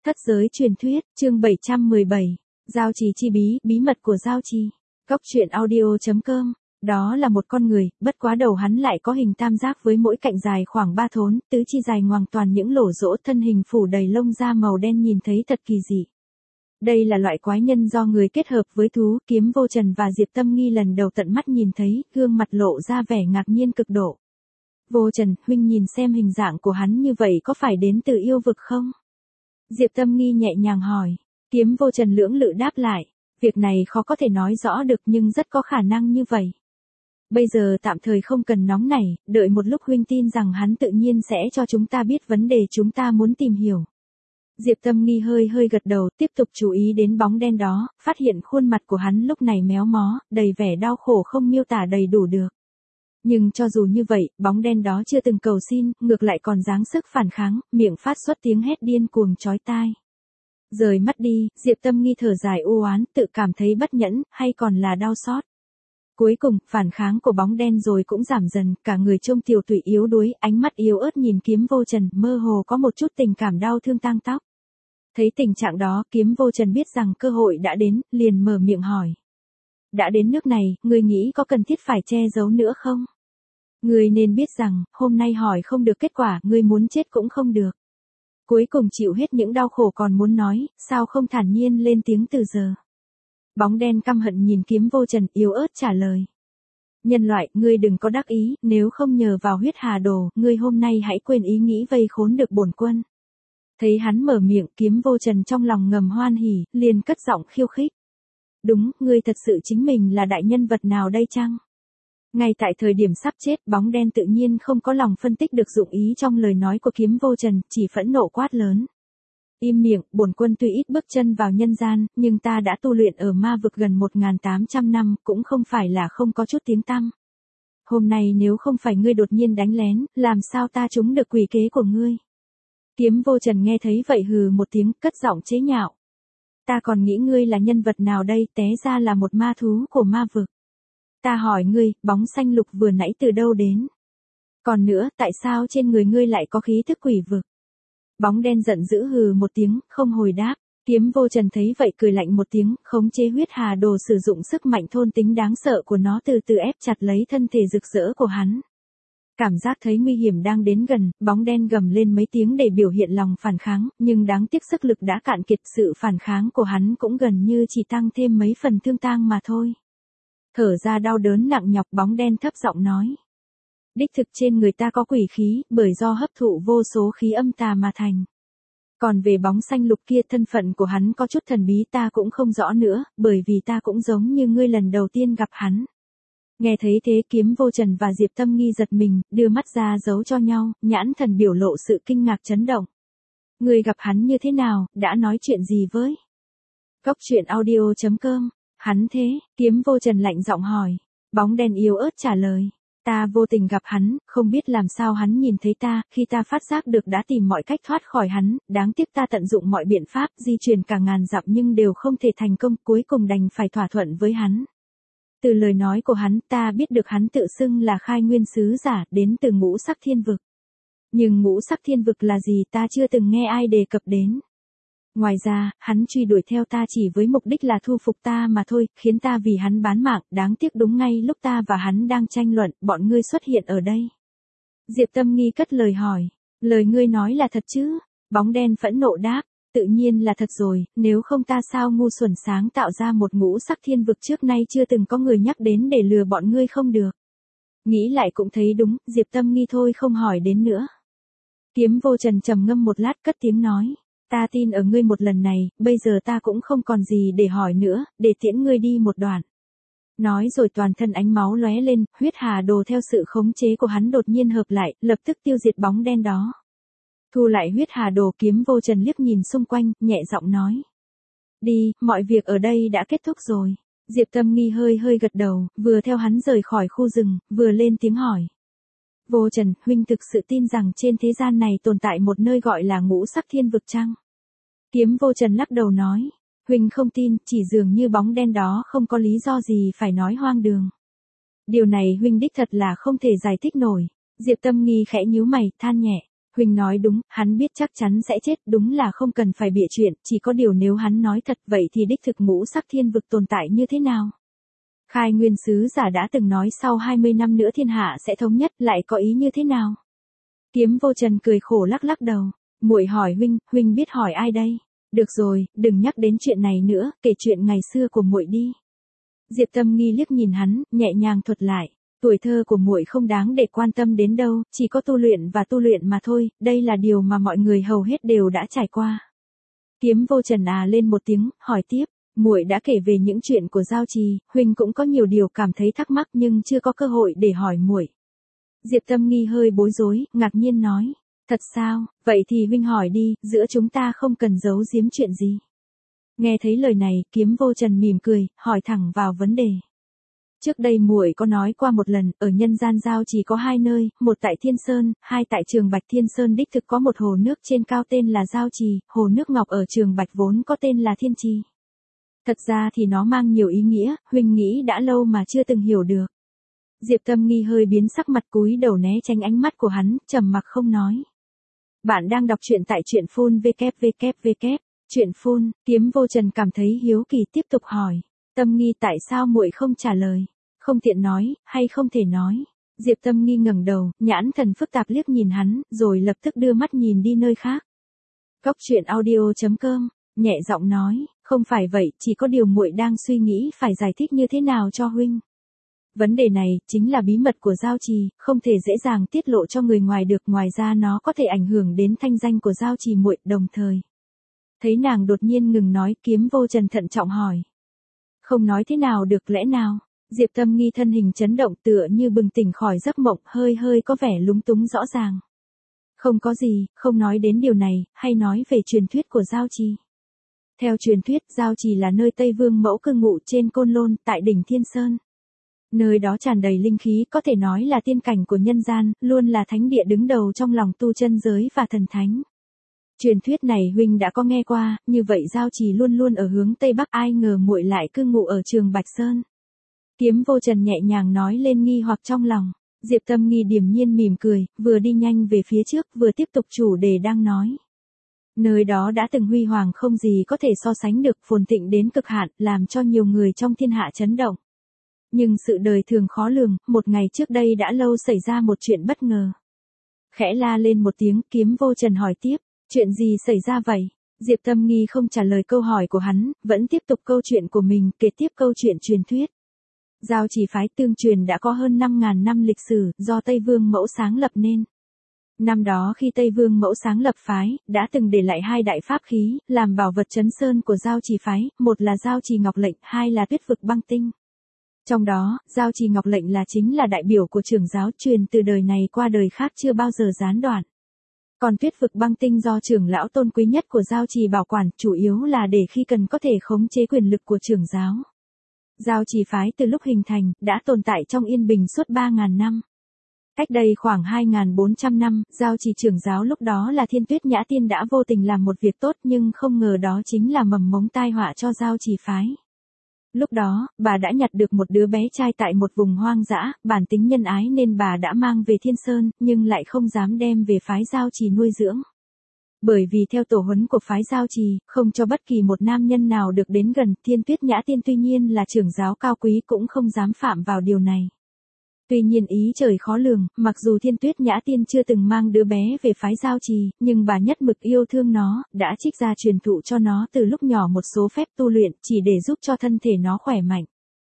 Thất giới truyền thuyết, chương 717. Giao trì chi bí, bí mật của giao trì. Góc truyện audio.com. Đó là một con người, bất quá đầu hắn lại có hình tam giác với mỗi cạnh dài khoảng 3 thốn, tứ chi dài ngoằng toàn những lỗ rỗ, thân hình phủ đầy lông da màu đen nhìn thấy thật kỳ dị. Đây là loại quái nhân do người kết hợp với thú. Kiếm Vô Trần và Diệp Tâm Nghi lần đầu tận mắt nhìn thấy, gương mặt lộ ra vẻ ngạc nhiên cực độ. Vô Trần, huynh nhìn xem hình dạng của hắn như vậy có phải đến từ yêu vực không? Diệp Tâm Nghi nhẹ nhàng hỏi. Kiếm Vô Trần lưỡng lự đáp lại. Việc này khó có thể nói rõ được nhưng rất có khả năng như vậy. Bây giờ tạm thời không cần nóng nảy, đợi một lúc huynh tin rằng hắn tự nhiên sẽ cho chúng ta biết vấn đề chúng ta muốn tìm hiểu. Diệp Tâm Nghi hơi gật đầu, tiếp tục chú ý đến bóng đen đó, phát hiện khuôn mặt của hắn lúc này méo mó, đầy vẻ đau khổ không miêu tả đầy đủ được. Nhưng cho dù như vậy, bóng đen đó chưa từng cầu xin, ngược lại còn giáng sức phản kháng, miệng phát xuất tiếng hét điên cuồng chói tai. Rời mắt đi, Diệp Tâm Nghi thở dài u oán, tự cảm thấy bất nhẫn, hay còn là đau xót. Cuối cùng, phản kháng của bóng đen rồi cũng giảm dần, cả người trông tiều tụy yếu đuối, ánh mắt yếu ớt nhìn Kiếm Vô Trần, mơ hồ có một chút tình cảm đau thương tang tóc. Thấy tình trạng đó, Kiếm Vô Trần biết rằng cơ hội đã đến, liền mở miệng hỏi. Đã đến nước này, ngươi nghĩ có cần thiết phải che giấu nữa không? Ngươi nên biết rằng, hôm nay hỏi không được kết quả, ngươi muốn chết cũng không được. Cuối cùng chịu hết những đau khổ còn muốn nói, sao không thản nhiên lên tiếng từ giờ. Bóng đen căm hận nhìn Kiếm Vô Trần, yếu ớt trả lời. Nhân loại, ngươi đừng có đắc ý, nếu không nhờ vào huyết hà đồ, ngươi hôm nay hãy quên ý nghĩ vây khốn được bổn quân. Thấy hắn mở miệng, Kiếm Vô Trần trong lòng ngầm hoan hỉ, liền cất giọng khiêu khích. Đúng, ngươi thật sự chính mình là đại nhân vật nào đây chăng? Ngay tại thời điểm sắp chết, bóng đen tự nhiên không có lòng phân tích được dụng ý trong lời nói của Kiếm Vô Trần, chỉ phẫn nộ quát lớn. Im miệng, bổn quân tuy ít bước chân vào nhân gian, nhưng ta đã tu luyện ở ma vực gần 1.800 năm, cũng không phải là không có chút tiếng tăm. Hôm nay nếu không phải ngươi đột nhiên đánh lén, làm sao ta trúng được quỷ kế của ngươi? Kiếm Vô Trần nghe thấy vậy hừ một tiếng, cất giọng chế nhạo. Ta còn nghĩ ngươi là nhân vật nào đây, té ra là một ma thú của ma vực. Ta hỏi ngươi, bóng xanh lục vừa nãy từ đâu đến? Còn nữa, tại sao trên người ngươi lại có khí thức quỷ vực? Bóng đen giận dữ hừ một tiếng, không hồi đáp. Kiếm Vô Trần thấy vậy cười lạnh một tiếng, khống chế huyết hà đồ sử dụng sức mạnh thôn tính đáng sợ của nó từ từ ép chặt lấy thân thể rực rỡ của hắn. Cảm giác thấy nguy hiểm đang đến gần, bóng đen gầm lên mấy tiếng để biểu hiện lòng phản kháng, nhưng đáng tiếc sức lực đã cạn kiệt, sự phản kháng của hắn cũng gần như chỉ tăng thêm mấy phần thương tang mà thôi. Thở ra đau đớn nặng nhọc, bóng đen thấp giọng nói. Đích thực trên người ta có quỷ khí, bởi do hấp thụ vô số khí âm tà mà thành. Còn về bóng xanh lục kia, thân phận của hắn có chút thần bí, ta cũng không rõ nữa, bởi vì ta cũng giống như ngươi lần đầu tiên gặp hắn. Nghe thấy thế, Kiếm Vô Trần và Diệp Tâm Nghi giật mình, đưa mắt ra giấu cho nhau, nhãn thần biểu lộ sự kinh ngạc chấn động. Ngươi gặp hắn như thế nào, đã nói chuyện gì với? Góc truyện audio.com. Hắn thế, Kiếm Vô Trần lạnh giọng hỏi. Bóng đen yếu ớt trả lời. Ta vô tình gặp hắn, không biết làm sao hắn nhìn thấy ta, khi ta phát giác được đã tìm mọi cách thoát khỏi hắn, đáng tiếc ta tận dụng mọi biện pháp, di chuyển cả ngàn dặm nhưng đều không thể thành công, cuối cùng đành phải thỏa thuận với hắn. Từ lời nói của hắn, ta biết được hắn tự xưng là khai nguyên sứ giả, đến từ ngũ sắc thiên vực. Nhưng ngũ sắc thiên vực là gì ta chưa từng nghe ai đề cập đến. Ngoài ra, hắn truy đuổi theo ta chỉ với mục đích là thu phục ta mà thôi, khiến ta vì hắn bán mạng, đáng tiếc đúng ngay lúc ta và hắn đang tranh luận, bọn ngươi xuất hiện ở đây. Diệp Tâm Nghi cất lời hỏi, lời ngươi nói là thật chứ? Bóng đen phẫn nộ đáp, tự nhiên là thật rồi, nếu không ta sao ngu xuẩn sáng tạo ra một ngũ sắc thiên vực trước nay chưa từng có người nhắc đến để lừa bọn ngươi không được. Nghĩ lại cũng thấy đúng, Diệp Tâm Nghi thôi không hỏi đến nữa. Kiếm Vô Trần trầm ngâm một lát cất tiếng nói. Ta tin ở ngươi một lần này, bây giờ ta cũng không còn gì để hỏi nữa, để tiễn ngươi đi một đoạn. Nói rồi toàn thân ánh máu lóe lên, huyết hà đồ theo sự khống chế của hắn đột nhiên hợp lại, lập tức tiêu diệt bóng đen đó. Thu lại huyết hà đồ, Kiếm Vô Trần liếc nhìn xung quanh, nhẹ giọng nói. Đi, mọi việc ở đây đã kết thúc rồi. Diệp Tâm Nghi hơi gật đầu, vừa theo hắn rời khỏi khu rừng, vừa lên tiếng hỏi. Vô Trần, huynh thực sự tin rằng trên thế gian này tồn tại một nơi gọi là ngũ sắc thiên vực chăng? Kiếm Vô Trần lắc đầu nói. Huynh không tin, chỉ dường như bóng đen đó không có lý do gì phải nói hoang đường. Điều này huynh đích thật là không thể giải thích nổi. Diệp Tâm Nghi khẽ nhíu mày, than nhẹ. Huynh nói đúng, hắn biết chắc chắn sẽ chết, đúng là không cần phải bịa chuyện, chỉ có điều nếu hắn nói thật vậy thì đích thực ngũ sắc thiên vực tồn tại như thế nào? Khai Nguyên sứ giả đã từng nói sau 20 năm nữa thiên hạ sẽ thống nhất, lại có ý như thế nào? Kiếm Vô Trần cười khổ lắc lắc đầu, muội hỏi huynh biết hỏi ai đây? Được rồi, đừng nhắc đến chuyện này nữa, kể chuyện ngày xưa của muội đi. Diệp Tâm Nghi liếc nhìn hắn, nhẹ nhàng thuật lại, tuổi thơ của muội không đáng để quan tâm đến đâu, chỉ có tu luyện và tu luyện mà thôi, đây là điều mà mọi người hầu hết đều đã trải qua. Kiếm Vô Trần lên một tiếng, hỏi tiếp, muội đã kể về những chuyện của Giao Trì, huynh cũng có nhiều điều cảm thấy thắc mắc nhưng chưa có cơ hội để hỏi muội. Diệp Tâm Nghi hơi bối rối, ngạc nhiên nói, thật sao, vậy thì huynh hỏi đi, giữa chúng ta không cần giấu giếm chuyện gì. Nghe thấy lời này, Kiếm Vô Trần mỉm cười, hỏi thẳng vào vấn đề. Trước đây muội có nói qua một lần, ở nhân gian Giao Trì có hai nơi, một tại Thiên Sơn, hai tại Trường Bạch. Thiên Sơn đích thực có một hồ nước trên cao tên là Giao Trì, hồ nước ngọc ở Trường Bạch vốn có tên là Thiên Trì. Thật ra thì nó mang nhiều ý nghĩa, huynh nghĩ đã lâu mà chưa từng hiểu được. Diệp Tâm Nghi hơi biến sắc mặt, cúi đầu né tránh ánh mắt của hắn, trầm mặc không nói. Bạn đang đọc truyện tại truyện phun www. Truyện phun, Kiếm Vô Trần cảm thấy hiếu kỳ tiếp tục hỏi. Tâm Nghi tại sao muội không trả lời? Không tiện nói, hay không thể nói? Diệp Tâm Nghi ngẩng đầu, nhãn thần phức tạp liếc nhìn hắn, rồi lập tức đưa mắt nhìn đi nơi khác. Cốc truyện audio.com, nhẹ giọng nói, không phải vậy, chỉ có điều muội đang suy nghĩ phải giải thích như thế nào cho huynh. Vấn đề này chính là bí mật của Giao Trì, không thể dễ dàng tiết lộ cho người ngoài được, ngoài ra nó có thể ảnh hưởng đến thanh danh của Giao Trì muội, đồng thời. Thấy nàng đột nhiên ngừng nói, Kiếm Vô Trần thận trọng hỏi. Không nói thế nào được lẽ nào? Diệp Tâm Nghi thân hình chấn động tựa như bừng tỉnh khỏi giấc mộng, hơi có vẻ lúng túng rõ ràng. Không có gì, không nói đến điều này, hay nói về truyền thuyết của Giao Trì. Theo truyền thuyết, Giao Trì là nơi Tây Vương Mẫu cư ngụ trên Côn Lôn, tại đỉnh Thiên Sơn. Nơi đó tràn đầy linh khí, có thể nói là tiên cảnh của nhân gian, luôn là thánh địa đứng đầu trong lòng tu chân giới và thần thánh. Truyền thuyết này huynh đã có nghe qua, như vậy Giao Trì luôn luôn ở hướng Tây Bắc, ai ngờ muội lại cư ngụ ở Trường Bạch Sơn. Kiếm Vô Trần nhẹ nhàng nói lên nghi hoặc trong lòng. Diệp Tâm Nghi điềm nhiên mỉm cười, vừa đi nhanh về phía trước, vừa tiếp tục chủ đề đang nói. Nơi đó đã từng huy hoàng không gì có thể so sánh được, phồn thịnh đến cực hạn, làm cho nhiều người trong thiên hạ chấn động. Nhưng sự đời thường khó lường, một ngày trước đây đã lâu xảy ra một chuyện bất ngờ. Khẽ la lên một tiếng, Kiếm Vô Trần hỏi tiếp, chuyện gì xảy ra vậy? Diệp Tâm Nghi không trả lời câu hỏi của hắn, vẫn tiếp tục câu chuyện của mình, kể tiếp câu chuyện truyền thuyết. Giao Trì phái tương truyền đã có hơn 5.000 năm lịch sử, do Tây Vương Mẫu sáng lập nên. Năm đó khi Tây Vương Mẫu sáng lập phái, đã từng để lại hai đại pháp khí, làm bảo vật trấn sơn của Giao Trì phái, một là Giao Trì Ngọc Lệnh, hai là Tuyết Vực Băng Tinh. Trong đó, Giao Trì Ngọc Lệnh là chính là đại biểu của trưởng giáo, truyền từ đời này qua đời khác chưa bao giờ gián đoạn. Còn Tuyết Vực Băng Tinh do trưởng lão tôn quý nhất của Giao Trì bảo quản, chủ yếu là để khi cần có thể khống chế quyền lực của trưởng giáo. Giao Trì phái từ lúc hình thành, đã tồn tại trong yên bình suốt 3.000 năm. Cách đây khoảng 2.400 năm, Giao Trì trưởng giáo lúc đó là Thiên Tuyết Nhã Tiên đã vô tình làm một việc tốt, nhưng không ngờ đó chính là mầm mống tai họa cho Giao Trì phái. Lúc đó, bà đã nhặt được một đứa bé trai tại một vùng hoang dã, bản tính nhân ái nên bà đã mang về Thiên Sơn, nhưng lại không dám đem về phái Giao Trì nuôi dưỡng. Bởi vì theo tổ huấn của phái Giao Trì, không cho bất kỳ một nam nhân nào được đến gần, Thiên Tuyết Nhã Tiên tuy nhiên là trưởng giáo cao quý cũng không dám phạm vào điều này. Tuy nhiên ý trời khó lường, mặc dù Thiên Tuyết Nhã Tiên chưa từng mang đứa bé về phái Giao Trì, nhưng bà nhất mực yêu thương nó, đã trích ra truyền thụ cho nó từ lúc nhỏ một số phép tu luyện, chỉ để giúp cho thân thể nó khỏe mạnh.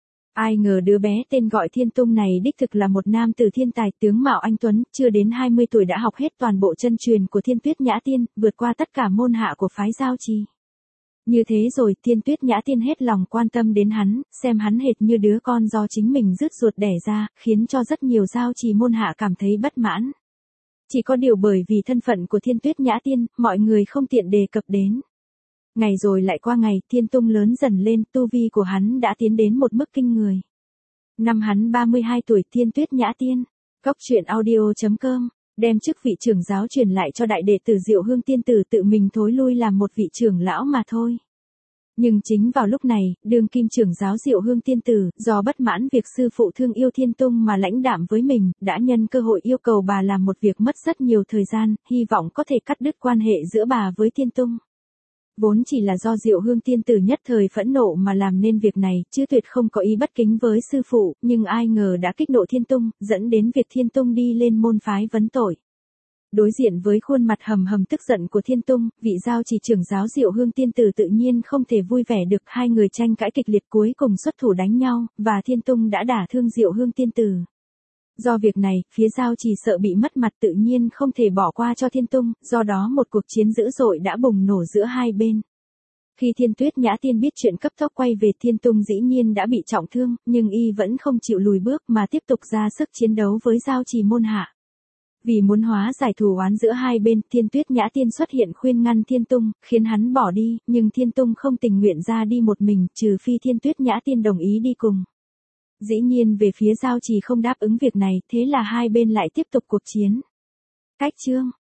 Ai ngờ đứa bé tên gọi Thiên Tung này đích thực là một nam tử thiên tài, tướng mạo anh tuấn, chưa đến 20 tuổi đã học hết toàn bộ chân truyền của Thiên Tuyết Nhã Tiên, vượt qua tất cả môn hạ của phái Giao Trì. Như thế rồi, Thiên Tuyết Nhã Tiên hết lòng quan tâm đến hắn, xem hắn hệt như đứa con do chính mình rứt ruột đẻ ra, khiến cho rất nhiều Giao Trì môn hạ cảm thấy bất mãn. Chỉ có điều bởi vì thân phận của Thiên Tuyết Nhã Tiên, mọi người không tiện đề cập đến. Ngày rồi lại qua ngày, Thiên Tung lớn dần lên, tu vi của hắn đã tiến đến một mức kinh người. Năm hắn 32 tuổi, Thiên Tuyết Nhã Tiên, Cốc truyện audio.com, đem chức vị trưởng giáo truyền lại cho đại đệ tử Diệu Hương Tiên Tử, tự mình thối lui làm một vị trưởng lão mà thôi. Nhưng chính vào lúc này, đương kim trưởng giáo Diệu Hương tiên tử, do bất mãn việc sư phụ thương yêu Thiên Tung mà lãnh đạm với mình, đã nhân cơ hội yêu cầu bà làm một việc mất rất nhiều thời gian, hy vọng có thể cắt đứt quan hệ giữa bà với Thiên Tung. Vốn chỉ là do Diệu Hương tiên tử nhất thời phẫn nộ mà làm nên việc này, chứ tuyệt không có ý bất kính với sư phụ, nhưng ai ngờ đã kích nộ Thiên Tung, dẫn đến việc Thiên Tung đi lên môn phái vấn tội. Đối diện với khuôn mặt hầm hầm tức giận của Thiên Tung, vị giao trì trưởng giáo Diệu Hương tiên tử tự nhiên không thể vui vẻ được, hai người tranh cãi kịch liệt cuối cùng xuất thủ đánh nhau, và Thiên Tung đã đả thương Diệu Hương tiên tử. Do việc này, phía giao trì sợ bị mất mặt tự nhiên không thể bỏ qua cho Thiên Tung, do đó một cuộc chiến dữ dội đã bùng nổ giữa hai bên. Khi Thiên Tuyết Nhã Tiên biết chuyện cấp tốc quay về, Thiên Tung dĩ nhiên đã bị trọng thương, nhưng y vẫn không chịu lùi bước mà tiếp tục ra sức chiến đấu với giao trì môn hạ. Vì muốn hóa giải thù oán giữa hai bên, Thiên Tuyết Nhã Tiên xuất hiện khuyên ngăn Thiên Tung, khiến hắn bỏ đi, nhưng Thiên Tung không tình nguyện ra đi một mình, trừ phi Thiên Tuyết Nhã Tiên đồng ý đi cùng. Dĩ nhiên về phía giao trì không đáp ứng việc này, thế là hai bên lại tiếp tục cuộc chiến. Cách chương